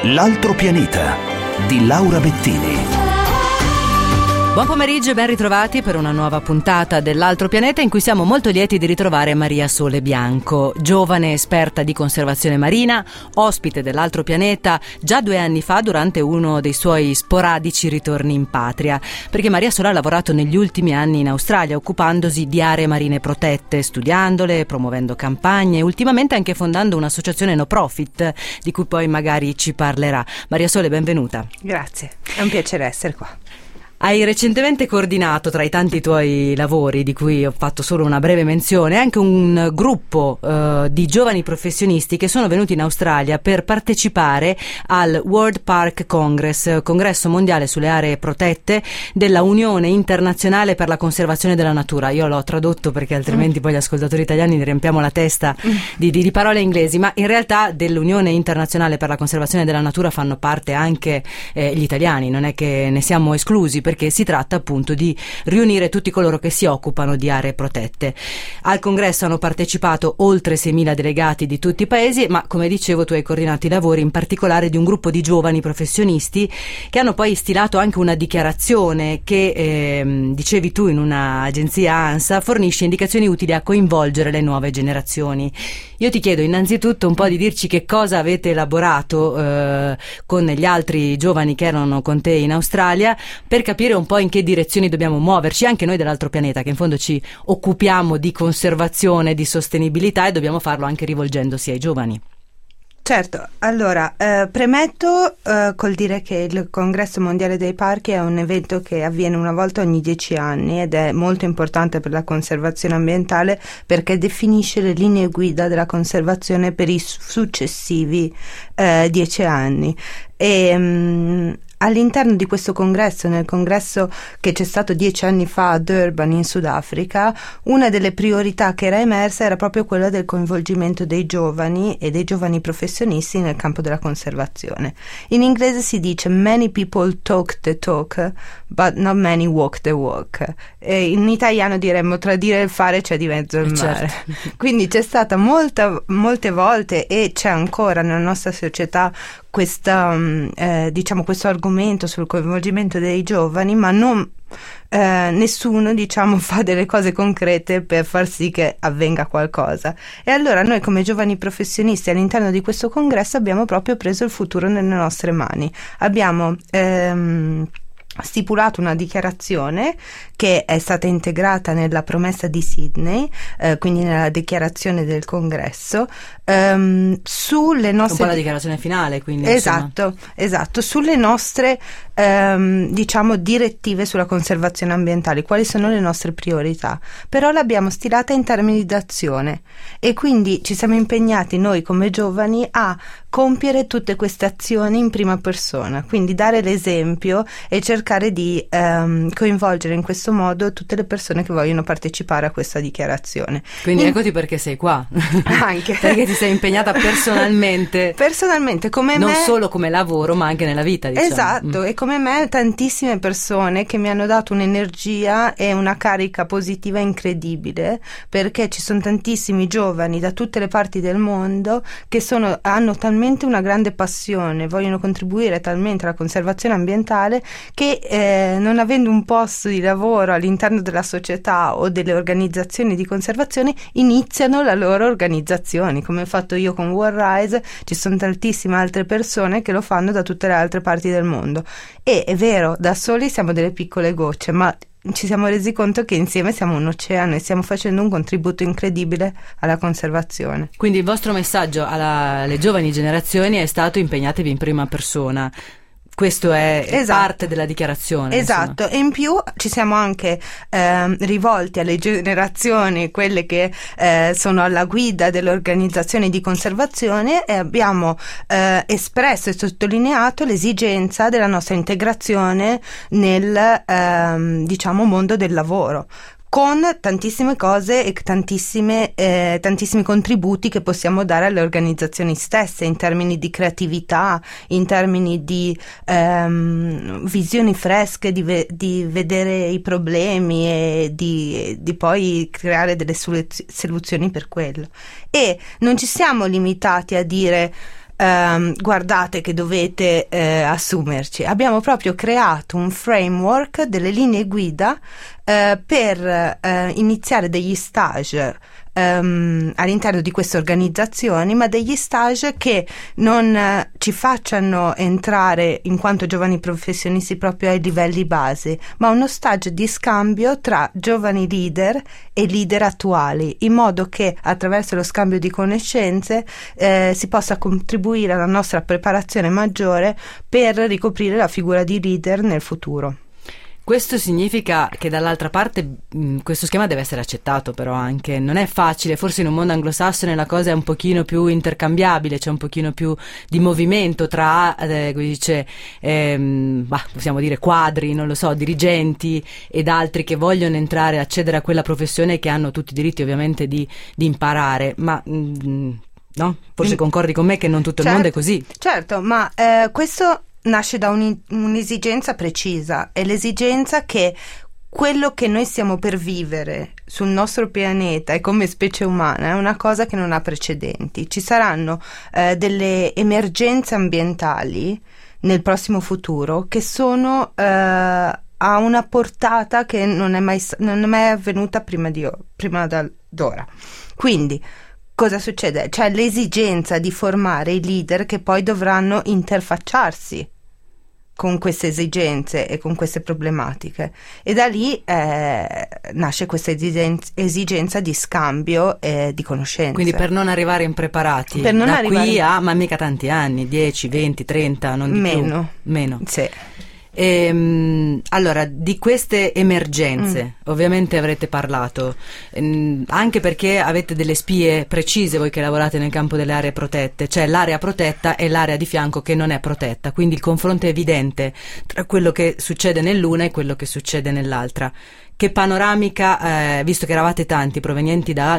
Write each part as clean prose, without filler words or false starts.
L'altro pianeta di Laura Bettini. Buon pomeriggio e ben ritrovati per una nuova puntata dell'Altro Pianeta in cui siamo molto lieti di ritrovare Maria Sole Bianco, giovane esperta di conservazione marina, ospite dell'Altro Pianeta già 2 anni fa durante uno dei suoi sporadici ritorni in patria, perché Maria Sole ha lavorato negli ultimi anni in Australia occupandosi di aree marine protette, studiandole, promuovendo campagne e ultimamente anche fondando un'associazione no profit di cui poi magari ci parlerà. Maria Sole, benvenuta. Grazie, è un piacere essere qua. Hai recentemente coordinato, tra i tanti tuoi lavori di cui ho fatto solo una breve menzione, anche un gruppo di giovani professionisti che sono venuti in Australia per partecipare al World Park Congress, congresso mondiale sulle aree protette della Unione Internazionale per la Conservazione della Natura. Io l'ho tradotto perché altrimenti poi gli ascoltatori italiani ne riempiamo la testa di parole inglesi, ma in realtà dell'Unione Internazionale per la Conservazione della Natura fanno parte anche gli italiani, non è che ne siamo esclusi, perché si tratta appunto di riunire tutti coloro che si occupano di aree protette. Al congresso hanno partecipato oltre 6.000 delegati di tutti i paesi, ma come dicevo tu hai coordinato i lavori in particolare di un gruppo di giovani professionisti che hanno poi stilato anche una dichiarazione che, dicevi tu in un'agenzia ANSA, fornisce indicazioni utili a coinvolgere le nuove generazioni. Io ti chiedo innanzitutto un po' di dirci che cosa avete elaborato con gli altri giovani che erano con te in Australia, per capire un po' in che direzioni dobbiamo muoverci, anche noi dell'Altro Pianeta, che in fondo ci occupiamo di conservazione, di sostenibilità, e dobbiamo farlo anche rivolgendosi ai giovani. Certo, allora premetto col dire che il Congresso Mondiale dei Parchi è un evento che avviene una volta ogni 10 anni ed è molto importante per la conservazione ambientale perché definisce le linee guida della conservazione per i successivi 10 anni. All'interno di questo congresso, nel congresso che c'è stato 10 anni fa a Durban in Sudafrica, una delle priorità che era emersa era proprio quella del coinvolgimento dei giovani e dei giovani professionisti nel campo della conservazione. In inglese si dice "many people talk the talk, but not many walk the walk". E in italiano diremmo "tra dire e il fare c'è di mezzo il mare". Certo. Quindi c'è stata molte volte, e c'è ancora nella nostra società, questo argomento sul coinvolgimento dei giovani, ma nessuno fa delle cose concrete per far sì che avvenga qualcosa. E allora noi come giovani professionisti all'interno di questo congresso abbiamo proprio preso il futuro nelle nostre mani. Abbiamo stipulato una dichiarazione che è stata integrata nella promessa di Sydney, quindi nella dichiarazione del congresso, sulle nostre... Un po' la dichiarazione finale, quindi. Esatto, sulle nostre direttive sulla conservazione ambientale, quali sono le nostre priorità, però l'abbiamo stilata in termini d'azione e quindi ci siamo impegnati noi come giovani a compiere tutte queste azioni in prima persona, quindi dare l'esempio e cercare di coinvolgere in questo modo tutte le persone che vogliono partecipare a questa dichiarazione. Quindi eccoti perché sei qua. Anche perché ti sei impegnata personalmente come non me, solo come lavoro ma anche nella vita, diciamo. Esatto, e come me tantissime persone che mi hanno dato un'energia e una carica positiva incredibile, perché ci sono tantissimi giovani da tutte le parti del mondo che hanno talmente una grande passione, vogliono contribuire talmente alla conservazione ambientale che non avendo un posto di lavoro all'interno della società o delle organizzazioni di conservazione iniziano la loro organizzazione, come ho fatto io con World Rise. Ci sono tantissime altre persone che lo fanno da tutte le altre parti del mondo e è vero, da soli siamo delle piccole gocce, ma ci siamo resi conto che insieme siamo un oceano e stiamo facendo un contributo incredibile alla conservazione. Quindi il vostro messaggio alle giovani generazioni è stato: impegnatevi in prima persona. Questo è parte della dichiarazione. Esatto, e in più ci siamo anche rivolti alle generazioni, quelle che sono alla guida delle organizzazioni di conservazione, e abbiamo espresso e sottolineato l'esigenza della nostra integrazione nel mondo del lavoro, con tantissime cose e tantissimi contributi che possiamo dare alle organizzazioni stesse in termini di creatività, in termini di visioni fresche, di vedere i problemi e di poi creare delle soluzioni per quello. E non ci siamo limitati a dire guardate che dovete assumerci. Abbiamo proprio creato un framework, delle linee guida per iniziare degli stage all'interno di queste organizzazioni, ma degli stage che non ci facciano entrare in quanto giovani professionisti proprio ai livelli base, ma uno stage di scambio tra giovani leader e leader attuali, in modo che attraverso lo scambio di conoscenze si possa contribuire alla nostra preparazione maggiore per ricoprire la figura di leader nel futuro. Questo significa che dall'altra parte questo schema deve essere accettato, però anche non è facile, forse in un mondo anglosassone la cosa è un pochino più intercambiabile, c'è un pochino più di movimento tra come dice, possiamo dire quadri, non lo so, dirigenti ed altri che vogliono entrare, accedere a quella professione, che hanno tutti i diritti ovviamente di imparare, ma no? Forse concordi con me che non tutto il mondo è così. Certo, ma questo nasce da un'esigenza precisa, è l'esigenza che quello che noi stiamo per vivere sul nostro pianeta e come specie umana è una cosa che non ha precedenti. Ci saranno delle emergenze ambientali nel prossimo futuro che sono a una portata che non è mai avvenuta prima d'ora. Quindi cosa succede? C'è l'esigenza di formare i leader che poi dovranno interfacciarsi con queste esigenze e con queste problematiche, e da lì nasce questa esigenza di scambio e di conoscenze. Quindi per non arrivare impreparati, qui a, ma mica tanti anni, 10, 20, 30, non di più. Meno. Sì. Allora, di queste emergenze ovviamente avrete parlato, anche perché avete delle spie precise voi che lavorate nel campo delle aree protette, cioè l'area protetta e l'area di fianco che non è protetta, quindi il confronto è evidente tra quello che succede nell'una e quello che succede nell'altra. Che panoramica, visto che eravate tanti, provenienti da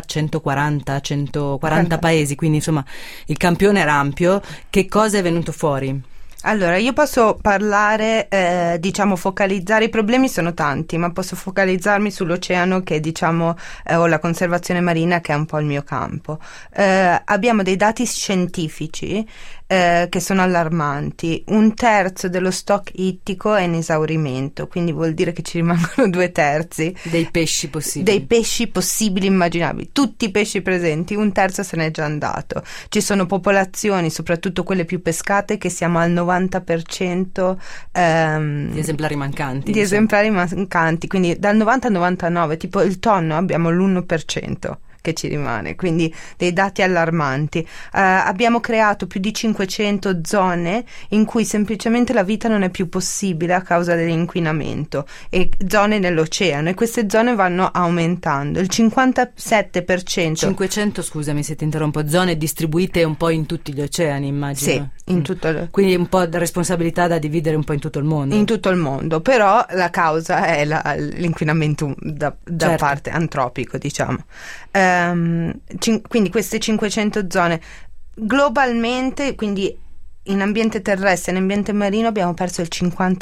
140 paesi, quindi insomma il campione era ampio, che cosa è venuto fuori? Allora, io posso parlare, focalizzare, i problemi sono tanti, ma posso focalizzarmi sull'oceano che o la conservazione marina, che è un po' il mio campo. Abbiamo dei dati scientifici che sono allarmanti. 1/3 dello stock ittico è in esaurimento, quindi vuol dire che ci rimangono 2/3 dei pesci possibili immaginabili. Tutti i pesci presenti, 1/3 se n'è già andato. Ci sono popolazioni, soprattutto quelle più pescate, che siamo al 90% di esemplari mancanti. Quindi dal 90 al 99, tipo il tonno abbiamo l'1% che ci rimane, quindi dei dati allarmanti. Abbiamo creato più di 500 zone in cui semplicemente la vita non è più possibile a causa dell'inquinamento, e zone nell'oceano, e queste zone vanno aumentando. Il 57%. 500, scusami se ti interrompo, zone distribuite un po' in tutti gli oceani, immagino. Sì, in tutto quindi un po' di responsabilità da dividere un po' in tutto il mondo. In tutto il mondo, però la causa è l'inquinamento da certo. parte antropico, diciamo. Quindi queste 500 zone globalmente, quindi in ambiente terrestre e in ambiente marino, abbiamo perso il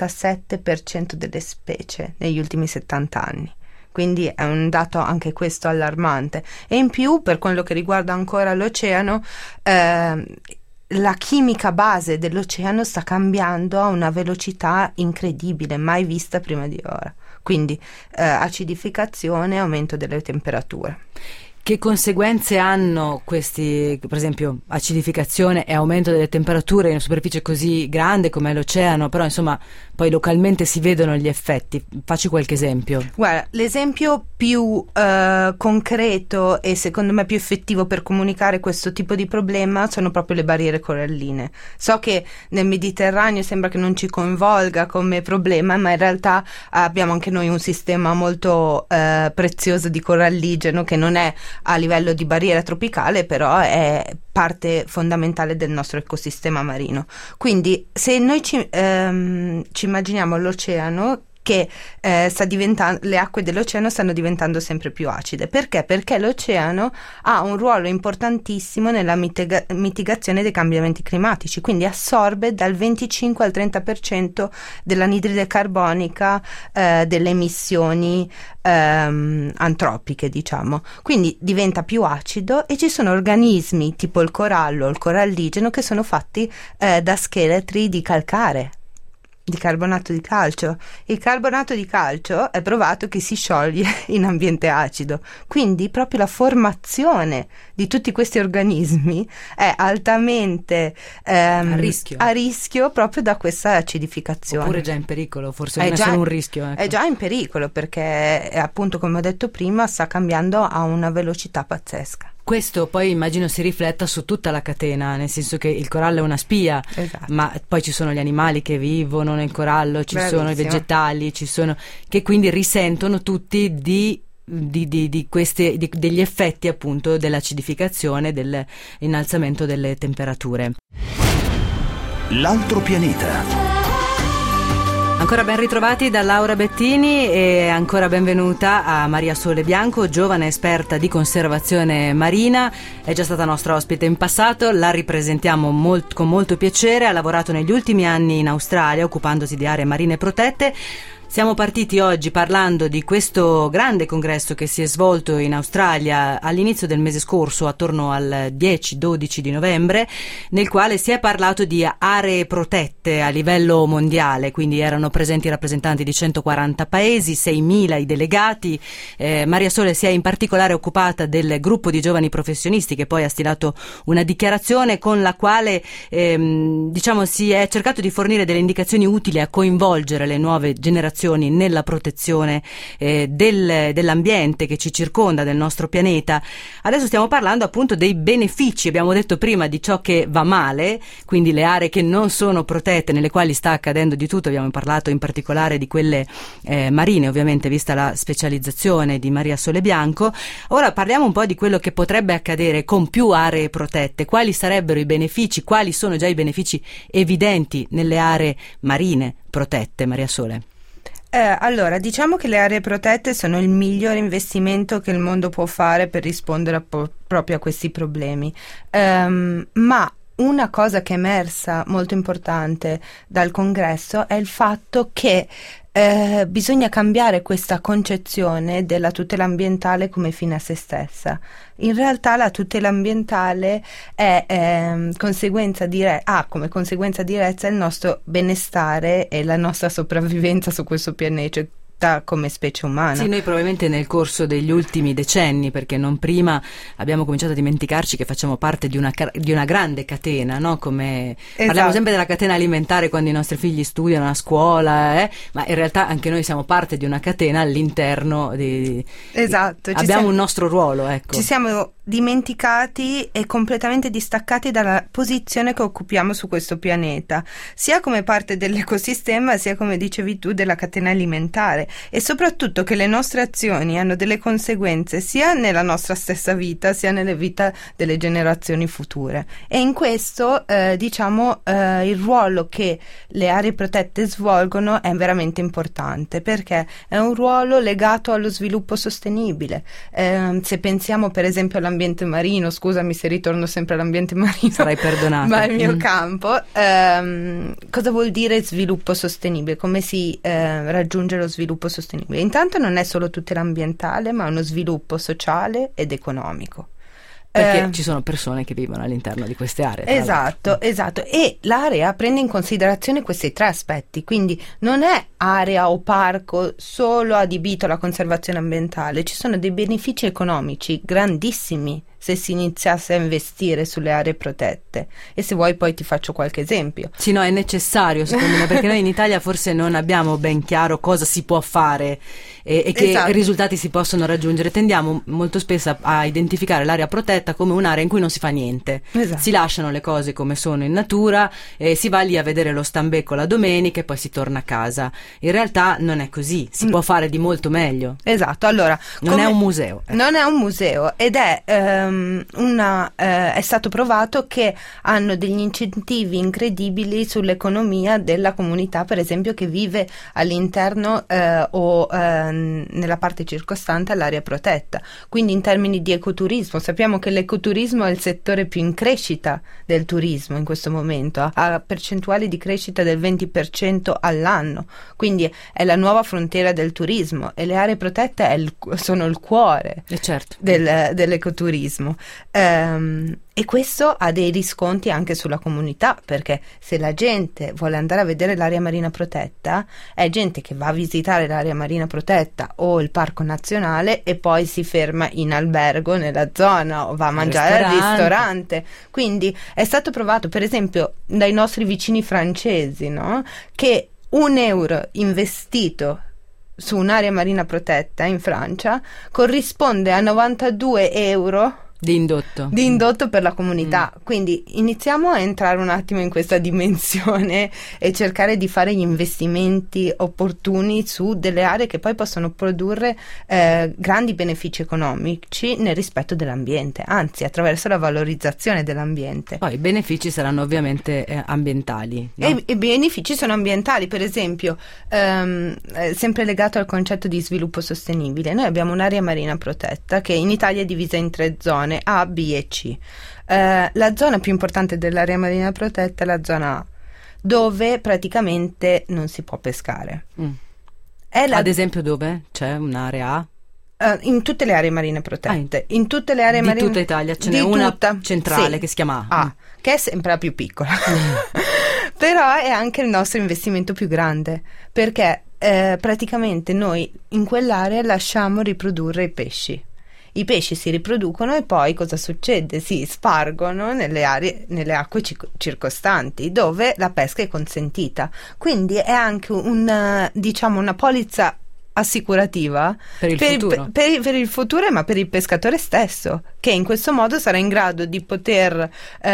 57% delle specie negli ultimi 70 anni. Quindi è un dato anche questo allarmante. E in più, per quello che riguarda ancora l'oceano, la chimica base dell'oceano sta cambiando a una velocità incredibile, mai vista prima di ora. Quindi acidificazione e aumento delle temperature. Che conseguenze hanno questi, per esempio, acidificazione e aumento delle temperature in una superficie così grande come l'oceano? Però insomma poi localmente si vedono gli effetti. Facci qualche esempio. Guarda, l'esempio più concreto e secondo me più effettivo per comunicare questo tipo di problema sono proprio le barriere coralline. So che nel Mediterraneo sembra che non ci coinvolga come problema, ma in realtà abbiamo anche noi un sistema molto prezioso di coralligeno, che non è a livello di barriera tropicale, però è parte fondamentale del nostro ecosistema marino. Quindi se noi ci immaginiamo l'oceano che le acque dell'oceano stanno diventando sempre più acide. Perché? Perché l'oceano ha un ruolo importantissimo nella mitigazione dei cambiamenti climatici, quindi assorbe dal 25 al 30% dell'anidride carbonica delle emissioni antropiche, diciamo. Quindi diventa più acido e ci sono organismi tipo il corallo, il coralligeno, che sono fatti da scheletri di calcare, di carbonato di calcio. Il carbonato di calcio è provato che si scioglie in ambiente acido, quindi proprio la formazione di tutti questi organismi è altamente a rischio proprio da questa acidificazione. Oppure già in pericolo, forse non è solo un rischio. Ecco. È già in pericolo perché appunto, come ho detto prima, sta cambiando a una velocità pazzesca. Questo poi immagino si rifletta su tutta la catena, nel senso che il corallo è una spia, esatto, ma poi ci sono gli animali che vivono nel corallo, ci sono i vegetali, che quindi risentono tutti degli effetti appunto dell'acidificazione, dell'innalzamento delle temperature. L'altro pianeta. Ancora ben ritrovati da Laura Bettini e ancora benvenuta a Maria Sole Bianco, giovane esperta di conservazione marina. È già stata nostra ospite in passato, la ripresentiamo con molto piacere. Ha lavorato negli ultimi anni in Australia occupandosi di aree marine protette. Siamo partiti oggi parlando di questo grande congresso che si è svolto in Australia all'inizio del mese scorso, attorno al 10-12 di novembre, nel quale si è parlato di aree protette a livello mondiale, quindi erano presenti rappresentanti di 140 paesi, 6.000 i delegati. Maria Sole si è in particolare occupata del gruppo di giovani professionisti che poi ha stilato una dichiarazione con la quale si è cercato di fornire delle indicazioni utili a coinvolgere le nuove generazioni nella protezione dell'ambiente che ci circonda, del nostro pianeta. Adesso stiamo parlando appunto dei benefici, abbiamo detto prima di ciò che va male, quindi le aree che non sono protette, nelle quali sta accadendo di tutto. Abbiamo parlato in particolare di quelle marine, ovviamente, vista la specializzazione di Maria Sole Bianco. Ora parliamo un po' di quello che potrebbe accadere con più aree protette. Quali sarebbero i benefici? Quali sono già i benefici evidenti nelle aree marine protette, Maria Sole? Allora, diciamo che le aree protette sono il migliore investimento che il mondo può fare per rispondere proprio a questi problemi. Ma una cosa che è emersa molto importante dal congresso è il fatto che bisogna cambiare questa concezione della tutela ambientale come fine a se stessa. In realtà la tutela ambientale è come conseguenza diretta il nostro benestare e la nostra sopravvivenza su questo pianeta come specie umana. Sì, noi probabilmente nel corso degli ultimi decenni, perché non prima, abbiamo cominciato a dimenticarci che facciamo parte di una grande catena, no? Come parliamo sempre della catena alimentare quando i nostri figli studiano a scuola, ma in realtà anche noi siamo parte di una catena all'interno di... Esatto. Abbiamo un nostro ruolo, ecco. Ci siamo dimenticati e completamente distaccati dalla posizione che occupiamo su questo pianeta, sia come parte dell'ecosistema, sia, come dicevi tu, della catena alimentare, e soprattutto che le nostre azioni hanno delle conseguenze sia nella nostra stessa vita, sia nelle vite delle generazioni future. E in questo il ruolo che le aree protette svolgono è veramente importante, perché è un ruolo legato allo sviluppo sostenibile. Se pensiamo per esempio all'ambiente marino, scusami se ritorno sempre all'ambiente marino, sarai perdonata, ma è il mio campo. Cosa vuol dire sviluppo sostenibile? Come si raggiunge lo sviluppo sostenibile? Intanto non è solo tutela ambientale, ma uno sviluppo sociale ed economico. Perché ci sono persone che vivono all'interno di queste aree. Esatto. E l'area prende in considerazione questi tre aspetti, quindi non è area o parco solo adibito alla conservazione ambientale, ci sono dei benefici economici grandissimi se si iniziasse a investire sulle aree protette. E se vuoi poi ti faccio qualche esempio. Sì, no, è necessario secondo me, perché noi in Italia forse non abbiamo ben chiaro cosa si può fare e che risultati si possono raggiungere. Tendiamo molto spesso a identificare l'area protetta come un'area in cui non si fa niente. Si lasciano le cose come sono in natura, si va lì a vedere lo stambecco la domenica e poi si torna a casa. In realtà non è così, si può fare di molto meglio. Esatto, allora non è un museo. Non è un museo ed è è stato provato che hanno degli incentivi incredibili sull'economia della comunità, per esempio, che vive all'interno o nella parte circostante all'area protetta. Quindi in termini di ecoturismo, sappiamo che l'ecoturismo è il settore più in crescita del turismo in questo momento, ha percentuali di crescita del 20% all'anno, quindi è la nuova frontiera del turismo, e le aree protette sono il cuore certo. dell'ecoturismo. E questo ha dei riscontri anche sulla comunità, perché se la gente vuole andare a vedere l'area marina protetta, è gente che va a visitare l'area marina protetta o il parco nazionale e poi si ferma in albergo nella zona o va a mangiare al ristorante. Quindi è stato provato, per esempio, dai nostri vicini francesi, no? Che €1 investito su un'area marina protetta in Francia corrisponde a 92 euro di indotto per la comunità. Quindi iniziamo a entrare un attimo in questa dimensione e cercare di fare gli investimenti opportuni su delle aree che poi possono produrre grandi benefici economici nel rispetto dell'ambiente, anzi attraverso la valorizzazione dell'ambiente. Poi i benefici saranno ovviamente ambientali, no? E i benefici sono ambientali, per esempio, sempre legato al concetto di sviluppo sostenibile. Noi abbiamo un'area marina protetta che in Italia è divisa in 3 zone, A, B e C. La zona più importante dell'area marina protetta è la zona A, dove praticamente non si può pescare. Ad esempio dove? C'è un'area A? In tutte le aree marine protette, in tutte le aree di marine, tutta Italia ce n'è una centrale, sì, che si chiama A, che è sempre la più piccola. Però è anche il nostro investimento più grande, perché praticamente noi in quell'area lasciamo riprodurre i pesci. I pesci si riproducono e poi cosa succede? Si spargono nelle acque circostanti, dove la pesca è consentita. Quindi è anche una polizza assicurativa per il futuro, ma per il pescatore stesso, che in questo modo sarà in grado di poter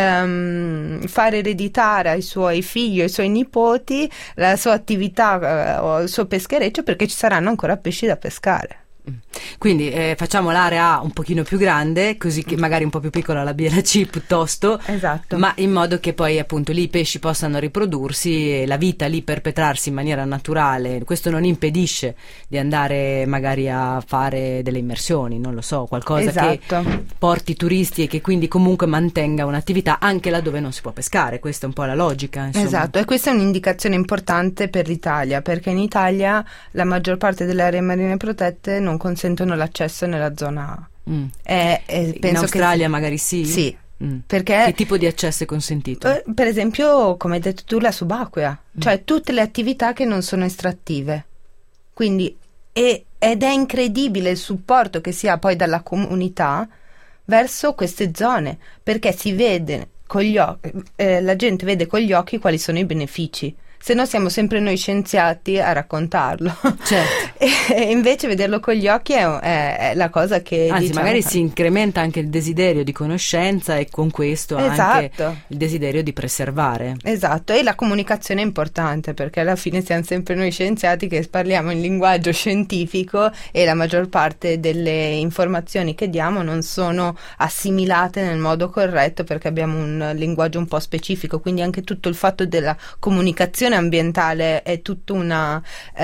fare ereditare ai suoi figli o ai suoi nipoti la sua attività o il suo peschereccio, perché ci saranno ancora pesci da pescare. Quindi facciamo l'area A un pochino più grande, così che magari un po' più piccola la B e la C piuttosto, esatto, ma in modo che poi appunto lì i pesci possano riprodursi e la vita lì perpetrarsi in maniera naturale. Questo non impedisce di andare magari a fare delle immersioni, non lo so, qualcosa che porti turisti e che quindi comunque mantenga un'attività anche laddove non si può pescare. Questa è un po' la logica, insomma. Esatto, e questa è un'indicazione importante per l'Italia, perché in Italia la maggior parte delle aree marine protette non consentono l'accesso nella zona A. Penso in Australia magari sì? Sì. Perché che tipo di accesso è consentito? Per esempio, come hai detto tu, la subacquea, cioè tutte le attività che non sono estrattive. Quindi ed è incredibile il supporto che si ha poi dalla comunità verso queste zone, perché si vede con gli occhi, la gente vede con gli occhi quali sono i benefici. Se no siamo sempre noi scienziati a raccontarlo. Certo. E invece vederlo con gli occhi è la cosa che anzi magari si incrementa anche il desiderio di conoscenza e con questo anche il desiderio di preservare. Esatto, e la comunicazione è importante, perché alla fine siamo sempre noi scienziati che parliamo in linguaggio scientifico e la maggior parte delle informazioni che diamo non sono assimilate nel modo corretto, perché abbiamo un linguaggio un po' specifico. Quindi anche tutto il fatto della comunicazione ambientale è tutto un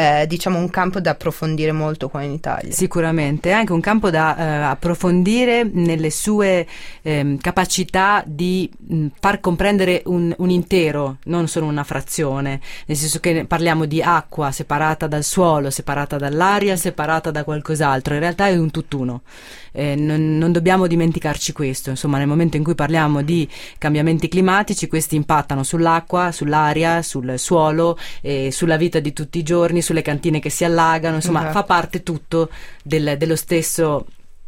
campo da approfondire molto qua in Italia. Sicuramente, è anche un campo da approfondire nelle sue capacità di far comprendere un intero, non solo una frazione, nel senso che parliamo di acqua separata dal suolo, separata dall'aria, separata da qualcos'altro. In realtà è un tutt'uno. Non dobbiamo dimenticarci questo. Insomma, nel momento in cui parliamo di cambiamenti climatici, questi impattano sull'acqua, sull'aria, sul suolo, sulla vita di tutti i giorni, sulle cantine che si allagano, insomma fa parte tutto dello stesso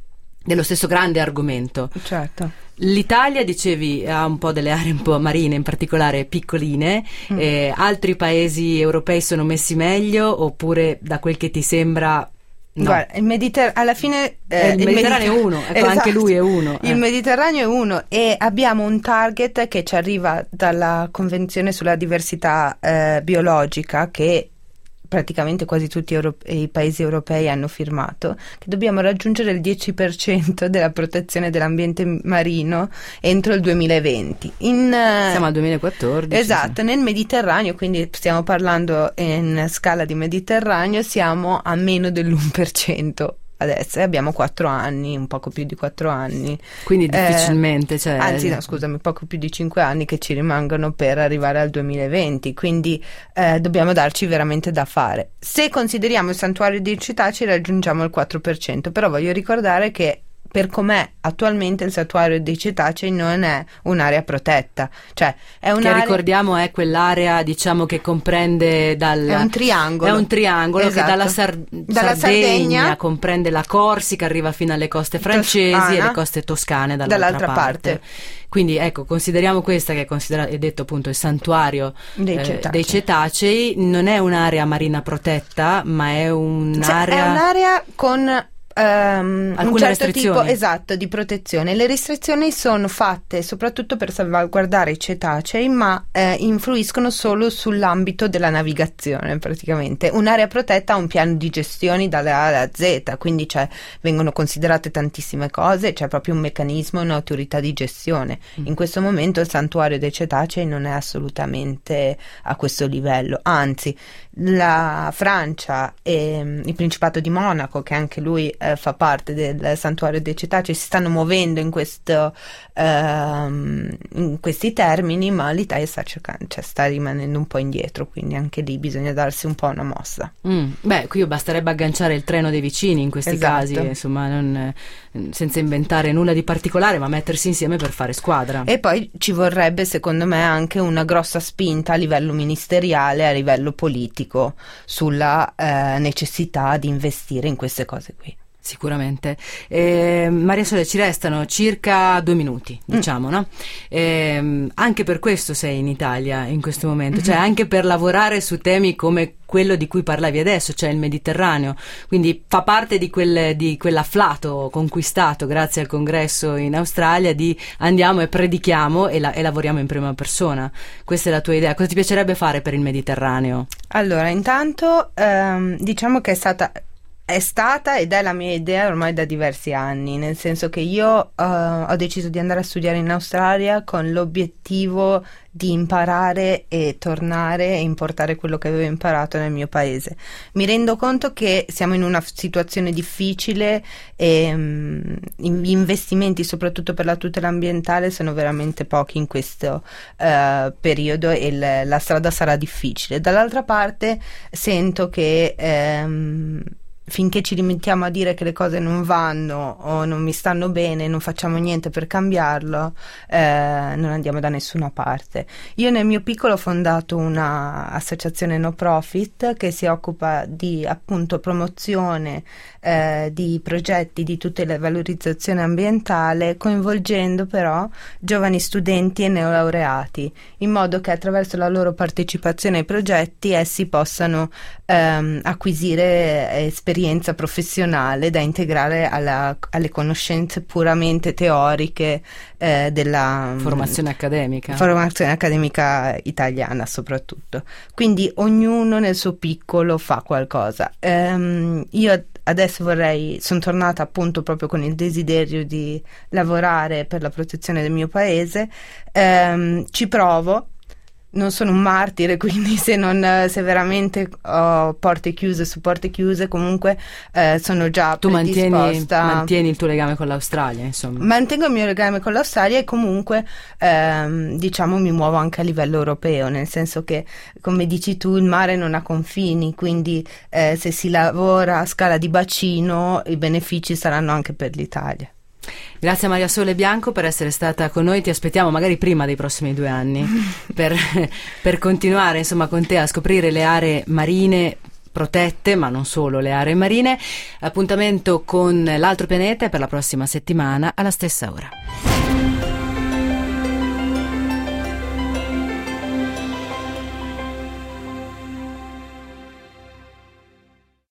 grande argomento. Certo. L'Italia, dicevi, ha un po' delle aree un po' marine, in particolare piccoline. Altri paesi europei sono messi meglio, oppure da quel che ti sembra? No. Guarda, alla fine il Mediterraneo è uno, ecco, anche lui è uno. Il Mediterraneo è uno, e abbiamo un target che ci arriva dalla Convenzione sulla diversità biologica, che praticamente quasi tutti i paesi europei hanno firmato, che dobbiamo raggiungere il 10% della protezione dell'ambiente marino entro il 2020. Siamo al 2014. Esatto, nel Mediterraneo, quindi stiamo parlando in scala di Mediterraneo, siamo a meno dell'1%. Adesso abbiamo 4 anni, un poco più di 4 anni. Quindi difficilmente, anzi no, scusami, poco più di 5 anni che ci rimangono per arrivare al 2020, quindi dobbiamo darci veramente da fare. Se consideriamo il santuario dei cetacei raggiungiamo il 4%, però voglio ricordare che per com'è attualmente il santuario dei cetacei non è un'area protetta, cioè è un'area, che ricordiamo è quell'area, diciamo, che comprende è un triangolo esatto, che dalla Sardegna Sardegna comprende la Corsica, arriva fino alle coste francesi e le coste toscane dall'altra parte. Quindi ecco, consideriamo questa che è detto appunto il santuario dei cetacei, non è un'area marina protetta, ma è un'area, è un'area con un certo restrizioni. tipo, esatto, di protezione. Le restrizioni sono fatte soprattutto per salvaguardare i cetacei, ma influiscono solo sull'ambito della navigazione. Praticamente un'area protetta ha un piano di gestione dalla A alla Z, quindi vengono considerate tantissime cose, c'è proprio un meccanismo, un'autorità di gestione. In questo momento il santuario dei cetacei non è assolutamente a questo livello, anzi la Francia e il Principato di Monaco, che anche lui fa parte del santuario dei cetacei, si stanno muovendo in questi termini, ma l'Italia sta rimanendo un po' indietro, quindi anche lì bisogna darsi un po' una mossa. Beh, qui basterebbe agganciare il treno dei vicini in questi casi, insomma, senza inventare nulla di particolare, ma mettersi insieme per fare squadra. E poi ci vorrebbe, secondo me, anche una grossa spinta a livello ministeriale, a livello politico, sulla necessità di investire in queste cose qui. Sicuramente. Maria Sole, ci restano circa 2 minuti, diciamo, no? Anche per questo sei in Italia in questo momento, cioè anche per lavorare su temi come quello di cui parlavi adesso, cioè il Mediterraneo, quindi fa parte di quell'afflato conquistato grazie al congresso in Australia di andiamo e predichiamo e lavoriamo in prima persona. Questa è la tua idea. Cosa ti piacerebbe fare per il Mediterraneo? Allora, intanto diciamo che è stata ed è la mia idea ormai da diversi anni, nel senso che io ho deciso di andare a studiare in Australia con l'obiettivo di imparare e tornare e importare quello che avevo imparato nel mio paese. Mi rendo conto che siamo in una situazione difficile e gli investimenti, soprattutto per la tutela ambientale, sono veramente pochi in questo periodo e la strada sarà difficile. Dall'altra parte sento che finché ci limitiamo a dire che le cose non vanno o non mi stanno bene, non facciamo niente per cambiarlo, non andiamo da nessuna parte. Io nel mio piccolo ho fondato una associazione no profit che si occupa di appunto promozione di progetti di tutela e valorizzazione ambientale, coinvolgendo però giovani studenti e neolaureati, in modo che attraverso la loro partecipazione ai progetti essi possano acquisire esperienza professionale da integrare alle conoscenze puramente teoriche della formazione accademica italiana soprattutto. Quindi ognuno nel suo piccolo fa qualcosa. Io adesso sono tornata appunto proprio con il desiderio di lavorare per la protezione del mio paese, ci provo. Non sono un martire, quindi se veramente ho porte chiuse su porte chiuse, comunque sono già predisposta. Tu mantieni il tuo legame con l'Australia, insomma. Mantengo il mio legame con l'Australia e comunque diciamo mi muovo anche a livello europeo, nel senso che, come dici tu, il mare non ha confini, quindi se si lavora a scala di bacino i benefici saranno anche per l'Italia. Grazie a Maria Sole Bianco per essere stata con noi, ti aspettiamo magari prima dei prossimi 2 anni per continuare insomma con te a scoprire le aree marine protette, ma non solo le aree marine. Appuntamento con l'altro pianeta per la prossima settimana alla stessa ora.